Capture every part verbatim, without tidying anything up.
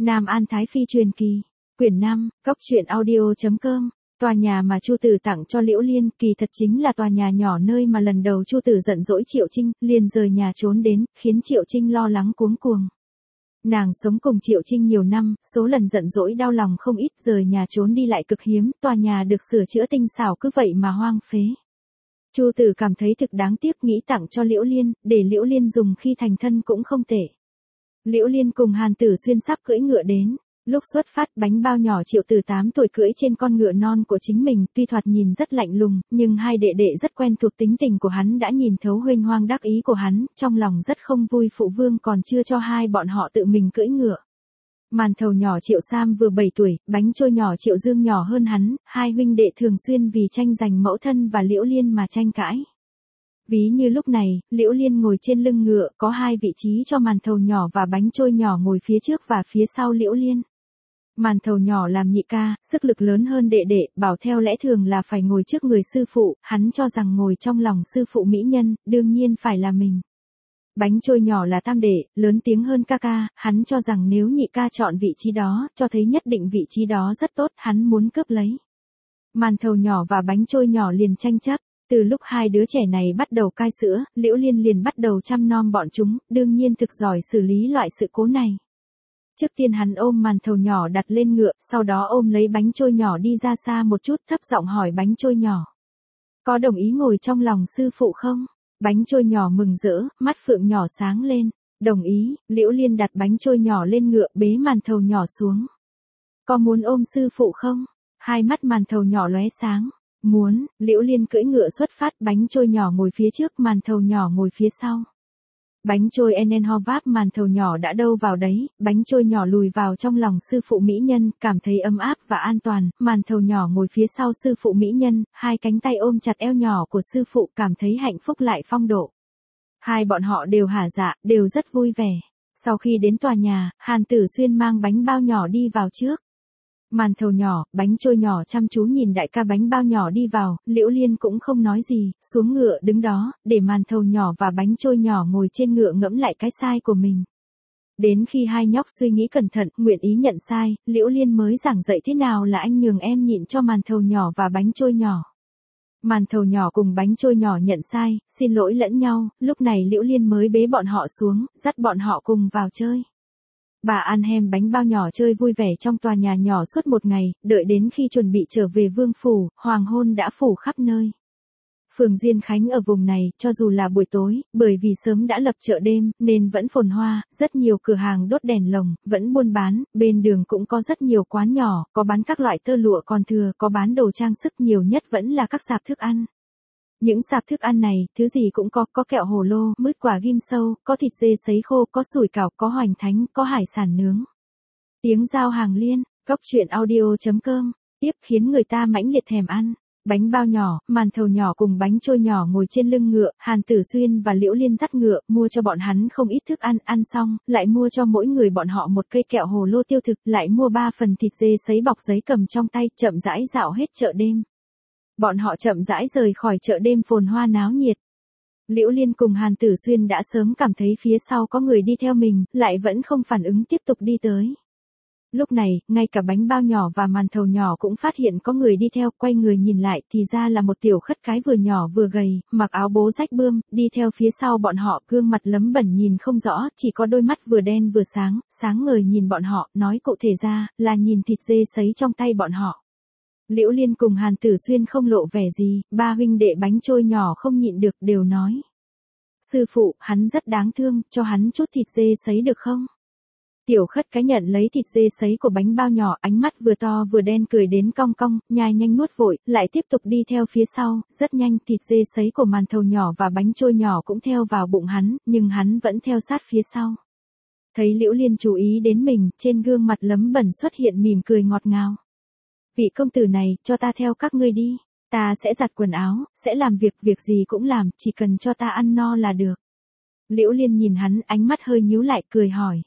Nam An Thái Phi truyền kỳ, quyển năm, cốc truyện audio chấm com. Tòa nhà mà Chu Tử tặng cho Liễu Liên kỳ thật chính là tòa nhà nhỏ nơi mà lần đầu Chu Tử giận dỗi Triệu Trinh, liền rời nhà trốn đến, khiến Triệu Trinh lo lắng cuống cuồng. Nàng sống cùng Triệu Trinh nhiều năm, số lần giận dỗi đau lòng không ít, rời nhà trốn đi lại cực hiếm, tòa nhà được sửa chữa tinh xảo cứ vậy mà hoang phế. Chu Tử cảm thấy thực đáng tiếc, nghĩ tặng cho Liễu Liên, để Liễu Liên dùng khi thành thân cũng không tệ. Liễu Liên cùng Hàn Tử Xuyên sắp cưỡi ngựa đến. Lúc xuất phát, bánh bao nhỏ Triệu Tử tám tuổi cưỡi trên con ngựa non của chính mình, tuy thoạt nhìn rất lạnh lùng, nhưng hai đệ đệ rất quen thuộc tính tình của hắn, đã nhìn thấu huênh hoang đắc ý của hắn, trong lòng rất không vui phụ vương còn chưa cho hai bọn họ tự mình cưỡi ngựa. Màn thầu nhỏ Triệu Sam vừa bảy tuổi, bánh trôi nhỏ Triệu Dương nhỏ hơn hắn, hai huynh đệ thường xuyên vì tranh giành mẫu thân và Liễu Liên mà tranh cãi. Ví như lúc này, Liễu Liên ngồi trên lưng ngựa, có hai vị trí cho màn thầu nhỏ và bánh trôi nhỏ ngồi phía trước và phía sau Liễu Liên. Màn thầu nhỏ làm nhị ca, sức lực lớn hơn đệ đệ, bảo theo lẽ thường là phải ngồi trước người sư phụ, hắn cho rằng ngồi trong lòng sư phụ mỹ nhân, đương nhiên phải là mình. Bánh trôi nhỏ là tam đệ, lớn tiếng hơn ca ca, hắn cho rằng nếu nhị ca chọn vị trí đó, cho thấy nhất định vị trí đó rất tốt, hắn muốn cướp lấy. Màn thầu nhỏ và bánh trôi nhỏ liền tranh chấp. Từ lúc hai đứa trẻ này bắt đầu cai sữa, Liễu Liên liền bắt đầu chăm nom bọn chúng, đương nhiên thực giỏi xử lý loại sự cố này. Trước tiên hắn ôm màn thầu nhỏ đặt lên ngựa, sau đó ôm lấy bánh trôi nhỏ đi ra xa một chút, thấp giọng hỏi bánh trôi nhỏ. Có đồng ý ngồi trong lòng sư phụ không? Bánh trôi nhỏ mừng rỡ, mắt phượng nhỏ sáng lên. Đồng ý, Liễu Liên đặt bánh trôi nhỏ lên ngựa, bế màn thầu nhỏ xuống. Có muốn ôm sư phụ không? Hai mắt màn thầu nhỏ lóe sáng. Muốn, Liễu Liên cưỡi ngựa xuất phát, bánh trôi nhỏ ngồi phía trước, màn thầu nhỏ ngồi phía sau. Bánh trôi enen ho váp, màn thầu nhỏ đã đâu vào đấy, bánh trôi nhỏ lùi vào trong lòng sư phụ mỹ nhân, cảm thấy ấm áp và an toàn, màn thầu nhỏ ngồi phía sau sư phụ mỹ nhân, hai cánh tay ôm chặt eo nhỏ của sư phụ, cảm thấy hạnh phúc lại phong độ. Hai bọn họ đều hả dạ, đều rất vui vẻ. Sau khi đến tòa nhà, Hàn Tử Xuyên mang bánh bao nhỏ đi vào trước. Màn thầu nhỏ, bánh trôi nhỏ chăm chú nhìn đại ca bánh bao nhỏ đi vào, Liễu Liên cũng không nói gì, xuống ngựa đứng đó, để màn thầu nhỏ và bánh trôi nhỏ ngồi trên ngựa ngẫm lại cái sai của mình. Đến khi hai nhóc suy nghĩ cẩn thận, nguyện ý nhận sai, Liễu Liên mới giảng dạy thế nào là anh nhường em nhịn cho màn thầu nhỏ và bánh trôi nhỏ. Màn thầu nhỏ cùng bánh trôi nhỏ nhận sai, xin lỗi lẫn nhau, lúc này Liễu Liên mới bế bọn họ xuống, dắt bọn họ cùng vào chơi. Bà ăn hem bánh bao nhỏ chơi vui vẻ trong tòa nhà nhỏ suốt một ngày, đợi đến khi chuẩn bị trở về vương phủ, hoàng hôn đã phủ khắp nơi. Phường Diên Khánh ở vùng này, cho dù là buổi tối, bởi vì sớm đã lập chợ đêm, nên vẫn phồn hoa, rất nhiều cửa hàng đốt đèn lồng, vẫn buôn bán, bên đường cũng có rất nhiều quán nhỏ, có bán các loại tơ lụa còn thừa, có bán đồ trang sức, nhiều nhất vẫn là các sạp thức ăn. Những sạp thức ăn này, thứ gì cũng có, có kẹo hồ lô, mứt quả ghim sâu, có thịt dê sấy khô, có sủi cảo, có hoành thánh, có hải sản nướng. Tiếng giao hàng liên, cốc truyện audio chấm com, tiếp khiến người ta mãnh liệt thèm ăn. Bánh bao nhỏ, màn thầu nhỏ cùng bánh trôi nhỏ ngồi trên lưng ngựa, Hàn Tử Xuyên và Liễu Liên dắt ngựa, mua cho bọn hắn không ít thức ăn, ăn xong, lại mua cho mỗi người bọn họ một cây kẹo hồ lô tiêu thực, lại mua ba phần thịt dê sấy bọc giấy cầm trong tay, chậm rãi dạo hết chợ đêm. Bọn họ chậm rãi rời khỏi chợ đêm phồn hoa náo nhiệt. Liễu Liên cùng Hàn Tử Xuyên đã sớm cảm thấy phía sau có người đi theo mình, lại vẫn không phản ứng tiếp tục đi tới. Lúc này, ngay cả bánh bao nhỏ và màn thầu nhỏ cũng phát hiện có người đi theo, quay người nhìn lại thì ra là một tiểu khất cái vừa nhỏ vừa gầy, mặc áo bố rách bươm, đi theo phía sau bọn họ, gương mặt lấm bẩn nhìn không rõ, chỉ có đôi mắt vừa đen vừa sáng, sáng ngời nhìn bọn họ, nói cụ thể ra, là nhìn thịt dê sấy trong tay bọn họ. Liễu Liên cùng Hàn Tử Xuyên không lộ vẻ gì, ba huynh đệ bánh trôi nhỏ không nhịn được, đều nói. Sư phụ, hắn rất đáng thương, cho hắn chút thịt dê sấy được không? Tiểu khất cái nhận lấy thịt dê sấy của bánh bao nhỏ, ánh mắt vừa to vừa đen cười đến cong cong, nhai nhanh nuốt vội, lại tiếp tục đi theo phía sau, rất nhanh thịt dê sấy của màn thầu nhỏ và bánh trôi nhỏ cũng theo vào bụng hắn, nhưng hắn vẫn theo sát phía sau. Thấy Liễu Liên chú ý đến mình, trên gương mặt lấm bẩn xuất hiện mỉm cười ngọt ngào. Vị công tử này, cho ta theo các ngươi đi, ta sẽ giặt quần áo, sẽ làm việc, việc gì cũng làm, chỉ cần cho ta ăn no là được. Liễu Liên nhìn hắn, ánh mắt hơi nhíu lại, cười hỏi.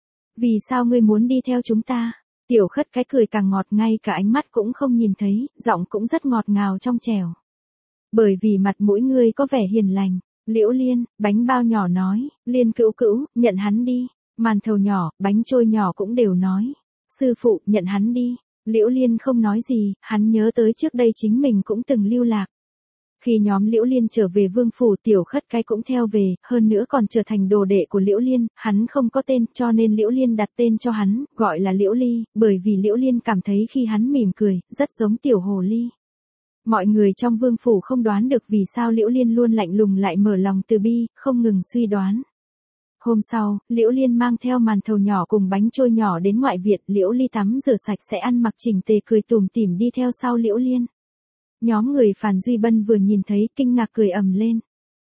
Vì sao ngươi muốn đi theo chúng ta? Tiểu khất cái cười càng ngọt, ngay cả ánh mắt cũng không nhìn thấy, giọng cũng rất ngọt ngào trong trẻo. Bởi vì mặt mũi ngươi có vẻ hiền lành. Liễu Liên, bánh bao nhỏ nói, Liên cữu cữu, nhận hắn đi. Màn thầu nhỏ, bánh trôi nhỏ cũng đều nói. Sư phụ, nhận hắn đi. Liễu Liên không nói gì, hắn nhớ tới trước đây chính mình cũng từng lưu lạc. Khi nhóm Liễu Liên trở về vương phủ, Tiểu Khất Cái cũng theo về, hơn nữa còn trở thành đồ đệ của Liễu Liên, hắn không có tên, cho nên Liễu Liên đặt tên cho hắn, gọi là Liễu Ly, bởi vì Liễu Liên cảm thấy khi hắn mỉm cười, rất giống tiểu hồ ly. Mọi người trong vương phủ không đoán được vì sao Liễu Liên luôn lạnh lùng lại mở lòng từ bi, không ngừng suy đoán. Hôm sau, Liễu Liên mang theo màn thầu nhỏ cùng bánh trôi nhỏ đến ngoại viện, Liễu Ly tắm rửa sạch sẽ ăn mặc chỉnh tề cười tủm tỉm đi theo sau Liễu Liên. Nhóm người Phàn Duy Bân vừa nhìn thấy kinh ngạc cười ầm lên.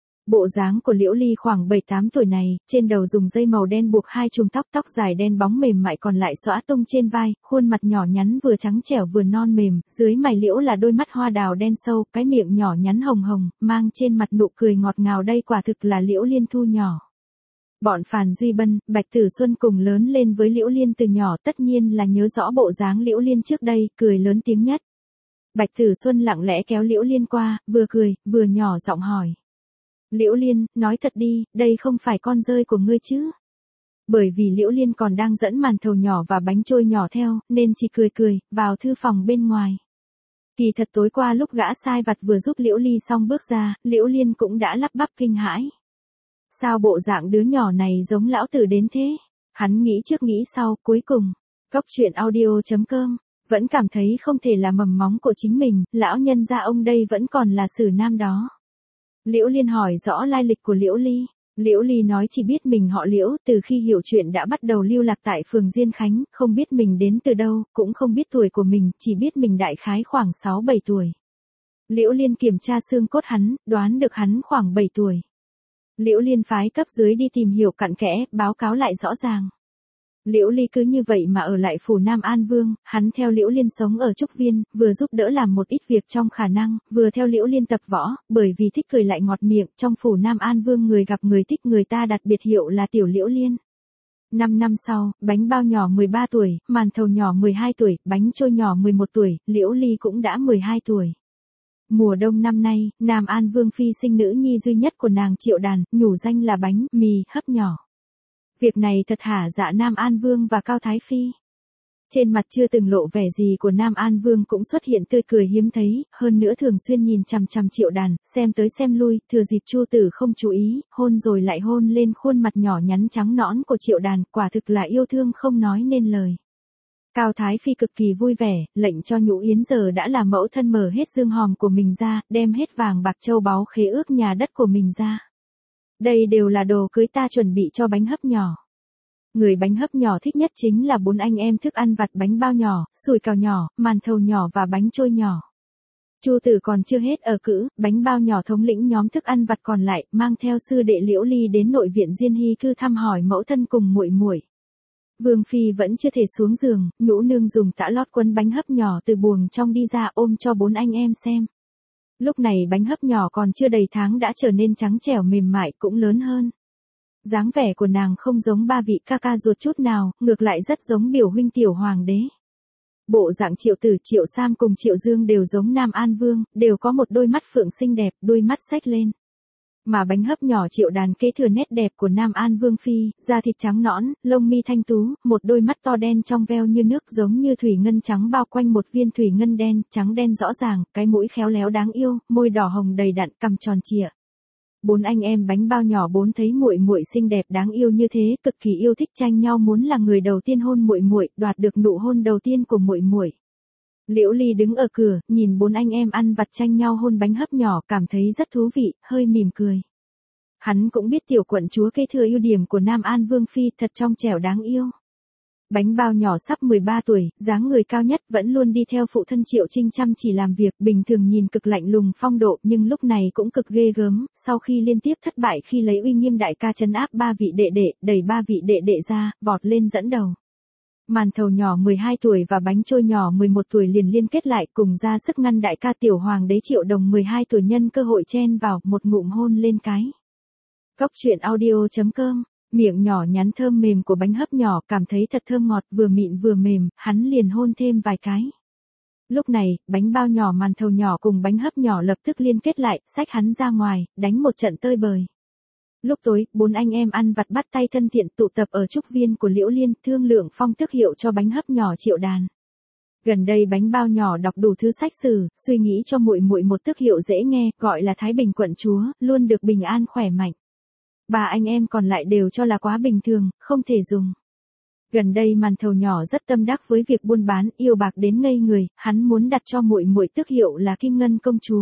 Bộ dáng của Liễu Ly khoảng bảy tám tuổi này, trên đầu dùng dây màu đen buộc hai chùm tóc, tóc dài đen bóng mềm mại còn lại xõa tung trên vai, khuôn mặt nhỏ nhắn vừa trắng trẻo vừa non mềm, dưới mày liễu là đôi mắt hoa đào đen sâu, cái miệng nhỏ nhắn hồng hồng, mang trên mặt nụ cười ngọt ngào, đây quả thực là Liễu Liên thu nhỏ. Bọn Phàn Duy Bân, Bạch Tử Xuân cùng lớn lên với Liễu Liên từ nhỏ tất nhiên là nhớ rõ bộ dáng Liễu Liên trước đây, cười lớn tiếng nhất. Bạch Tử Xuân lặng lẽ kéo Liễu Liên qua, vừa cười, vừa nhỏ giọng hỏi. Liễu Liên, nói thật đi, đây không phải con rơi của ngươi chứ? Bởi vì Liễu Liên còn đang dẫn màn thầu nhỏ và bánh trôi nhỏ theo, nên chỉ cười cười, vào thư phòng bên ngoài. Kỳ thật tối qua lúc gã sai vặt vừa giúp Liễu Ly xong bước ra, Liễu Liên cũng đã lắp bắp kinh hãi. Sao bộ dạng đứa nhỏ này giống lão tử đến thế? Hắn nghĩ trước nghĩ sau, cuối cùng, Cốc truyện audio chấm com, vẫn cảm thấy không thể là mầm móng của chính mình, lão nhân gia ông đây vẫn còn là Sử Nam đó. Liễu Liên hỏi rõ lai lịch của Liễu Ly. Liễu Ly nói chỉ biết mình họ Liễu, từ khi hiểu chuyện đã bắt đầu lưu lạc tại phường Diên Khánh, không biết mình đến từ đâu, cũng không biết tuổi của mình, chỉ biết mình đại khái khoảng sáu bảy tuổi. Liễu Liên kiểm tra xương cốt hắn, đoán được hắn khoảng bảy tuổi. Liễu Liên phái cấp dưới đi tìm hiểu cặn kẽ, báo cáo lại rõ ràng. Liễu Ly cứ như vậy mà ở lại phủ Nam An Vương, hắn theo Liễu Liên sống ở Trúc Viên, vừa giúp đỡ làm một ít việc trong khả năng, vừa theo Liễu Liên tập võ, bởi vì thích cười lại ngọt miệng, trong phủ Nam An Vương người gặp người thích người ta đặt biệt hiệu là Tiểu Liễu Liên. Năm năm sau, bánh bao nhỏ mười ba tuổi, màn thầu nhỏ mười hai tuổi, bánh trôi nhỏ mười một tuổi, Liễu Ly cũng đã mười hai tuổi. Mùa đông năm nay, Nam An Vương phi sinh nữ nhi duy nhất của nàng Triệu Đàn, nhủ danh là bánh mì hấp nhỏ. Việc này thật hả dạ Nam An Vương và Cao Thái Phi. Trên mặt chưa từng lộ vẻ gì của Nam An Vương cũng xuất hiện tươi cười hiếm thấy, hơn nữa thường xuyên nhìn chằm chằm Triệu Đàn, xem tới xem lui, thừa dịp Chu Tử không chú ý, hôn rồi lại hôn lên khuôn mặt nhỏ nhắn trắng nõn của Triệu Đàn, quả thực là yêu thương không nói nên lời. Cao Thái Phi cực kỳ vui vẻ, lệnh cho Nhũ Yến giờ đã là mẫu thân mở hết dương hòm của mình ra, đem hết vàng bạc châu báu khế ước nhà đất của mình ra. Đây đều là đồ cưới ta chuẩn bị cho bánh hấp nhỏ. Người bánh hấp nhỏ thích nhất chính là bốn anh em thức ăn vặt bánh bao nhỏ, sủi cảo nhỏ, màn thầu nhỏ và bánh trôi nhỏ. Chu Tử còn chưa hết ở cữ, bánh bao nhỏ thống lĩnh nhóm thức ăn vặt còn lại, mang theo sư đệ Liễu Ly đến nội viện Diên Hy cư thăm hỏi mẫu thân cùng muội muội. Vương phi vẫn chưa thể xuống giường, Nhũ nương dùng tã lót quấn bánh hấp nhỏ từ buồng trong đi ra ôm cho bốn anh em xem. Lúc này bánh hấp nhỏ còn chưa đầy tháng đã trở nên trắng trẻo mềm mại cũng lớn hơn. Dáng vẻ của nàng không giống ba vị ca ca ruột chút nào, ngược lại rất giống biểu huynh tiểu hoàng đế. Bộ dạng Triệu Tử, Triệu Sam cùng Triệu Dương đều giống Nam An Vương, đều có một đôi mắt phượng xinh đẹp, đôi mắt xách lên. Mà bánh hấp nhỏ Triệu Đàn kế thừa nét đẹp của Nam An Vương phi, da thịt trắng nõn, lông mi thanh tú, một đôi mắt to đen trong veo như nước giống như thủy ngân trắng bao quanh một viên thủy ngân đen, trắng đen rõ ràng, cái mũi khéo léo đáng yêu, môi đỏ hồng đầy đặn, cằm tròn trịa. Bốn anh em bánh bao nhỏ bốn thấy muội muội xinh đẹp đáng yêu như thế, cực kỳ yêu thích tranh nhau muốn là người đầu tiên hôn muội muội, đoạt được nụ hôn đầu tiên của muội muội. Liễu Ly đứng ở cửa, nhìn bốn anh em ăn vặt tranh nhau hôn bánh hấp nhỏ, cảm thấy rất thú vị, hơi mỉm cười. Hắn cũng biết tiểu quận chúa kế thừa ưu điểm của Nam An Vương phi, thật trong trẻo đáng yêu. Bánh bao nhỏ sắp mười ba tuổi, dáng người cao nhất, vẫn luôn đi theo phụ thân Triệu Trinh chăm chỉ làm việc, bình thường nhìn cực lạnh lùng phong độ, nhưng lúc này cũng cực ghê gớm, sau khi liên tiếp thất bại khi lấy uy nghiêm đại ca trấn áp ba vị đệ đệ, đẩy ba vị đệ đệ ra, vọt lên dẫn đầu. Màn thầu nhỏ mười hai tuổi và bánh trôi nhỏ mười một tuổi liền liên kết lại cùng ra sức ngăn đại ca tiểu hoàng đế Triệu Đồng mười hai tuổi nhân cơ hội chen vào, một ngụm hôn lên cái. Cốc truyện audio chấm com, miệng nhỏ nhắn thơm mềm của bánh hấp nhỏ cảm thấy thật thơm ngọt vừa mịn vừa mềm, hắn liền hôn thêm vài cái. Lúc này, bánh bao nhỏ màn thầu nhỏ cùng bánh hấp nhỏ lập tức liên kết lại, xách hắn ra ngoài, đánh một trận tơi bời. Lúc tối, bốn anh em ăn vặt bắt tay thân thiện tụ tập ở trúc viên của Liễu Liên, thương lượng phong tước hiệu cho bánh hấp nhỏ Triệu Đàn. Gần đây bánh bao nhỏ đọc đủ thứ sách sử, suy nghĩ cho muội muội một tước hiệu dễ nghe, gọi là Thái Bình quận chúa, luôn được bình an khỏe mạnh. Ba anh em còn lại đều cho là quá bình thường, không thể dùng. Gần đây Màn Thầu nhỏ rất tâm đắc với việc buôn bán, yêu bạc đến ngây người, hắn muốn đặt cho muội muội tước hiệu là Kim Ngân công chúa.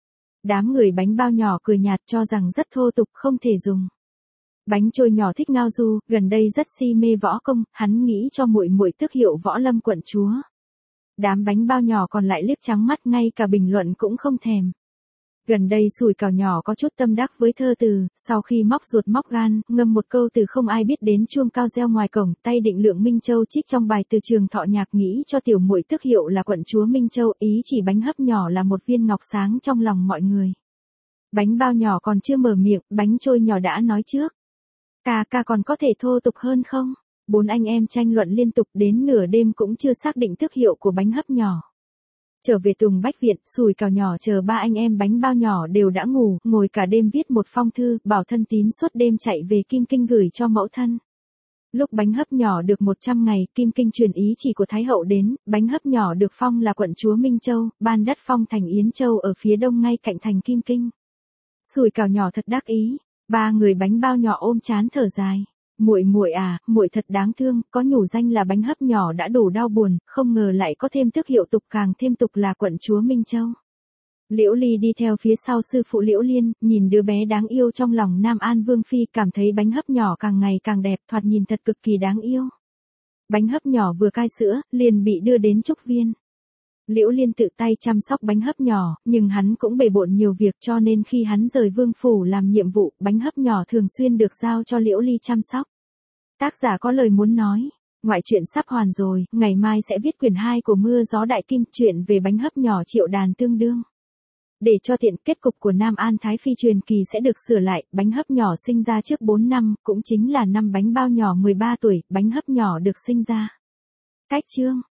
Đám người bánh bao nhỏ cười nhạt cho rằng rất thô tục, không thể dùng. Bánh trôi nhỏ thích ngao du, gần đây rất si mê võ công, hắn nghĩ cho muội muội tước hiệu Võ Lâm quận chúa. Đám bánh bao nhỏ còn lại liếc trắng mắt, ngay cả bình luận cũng không thèm. Gần đây Sủi Cảo nhỏ có chút tâm đắc với thơ từ, sau khi móc ruột móc gan, ngâm một câu từ không ai biết đến chuông cao reo ngoài cổng, tay định lượng Minh Châu trích trong bài từ Trường Thọ Nhạc, nghĩ cho tiểu muội tước hiệu là quận chúa Minh Châu, ý chỉ bánh hấp nhỏ là một viên ngọc sáng trong lòng mọi người. Bánh bao nhỏ còn chưa mở miệng, bánh trôi nhỏ đã nói trước. Ca ca còn có thể thô tục hơn không? Bốn anh em tranh luận liên tục đến nửa đêm cũng chưa xác định tước hiệu của bánh hấp nhỏ. Trở về Tùng Bách Viện, Sủi Cảo nhỏ chờ ba anh em bánh bao nhỏ đều đã ngủ, ngồi cả đêm viết một phong thư, bảo thân tín suốt đêm chạy về Kim Kinh gửi cho mẫu thân. Lúc bánh hấp nhỏ được một trăm ngày, Kim Kinh truyền ý chỉ của Thái hậu đến, bánh hấp nhỏ được phong là quận chúa Minh Châu, ban đất phong thành Yến Châu ở phía đông ngay cạnh thành Kim Kinh. Sủi Cảo nhỏ thật đắc ý, ba người bánh bao nhỏ ôm trán thở dài. Muội muội à, muội thật đáng thương, có nhủ danh là bánh hấp nhỏ đã đủ đau buồn, không ngờ lại có thêm tước hiệu tục, càng thêm tục là quận chúa Minh Châu. Liễu Ly đi theo phía sau sư phụ Liễu Liên, nhìn đứa bé đáng yêu trong lòng Nam An Vương phi, cảm thấy bánh hấp nhỏ càng ngày càng đẹp, thoạt nhìn thật cực kỳ đáng yêu. Bánh hấp nhỏ vừa cai sữa, liền bị đưa đến trúc viên. Liễu Liên tự tay chăm sóc bánh hấp nhỏ, nhưng hắn cũng bề bộn nhiều việc, cho nên khi hắn rời vương phủ làm nhiệm vụ, bánh hấp nhỏ thường xuyên được giao cho Liễu Ly chăm sóc. Tác giả có lời muốn nói, ngoại truyện sắp hoàn rồi, ngày mai sẽ viết quyển hai của Mưa Gió Đại Kim, chuyện về bánh hấp nhỏ Triệu Đàn tương đương. Để cho tiện, kết cục của Nam An Thái Phi truyền kỳ sẽ được sửa lại, bánh hấp nhỏ sinh ra trước bốn năm, cũng chính là năm bánh bao nhỏ mười ba tuổi, bánh hấp nhỏ được sinh ra. Cách chương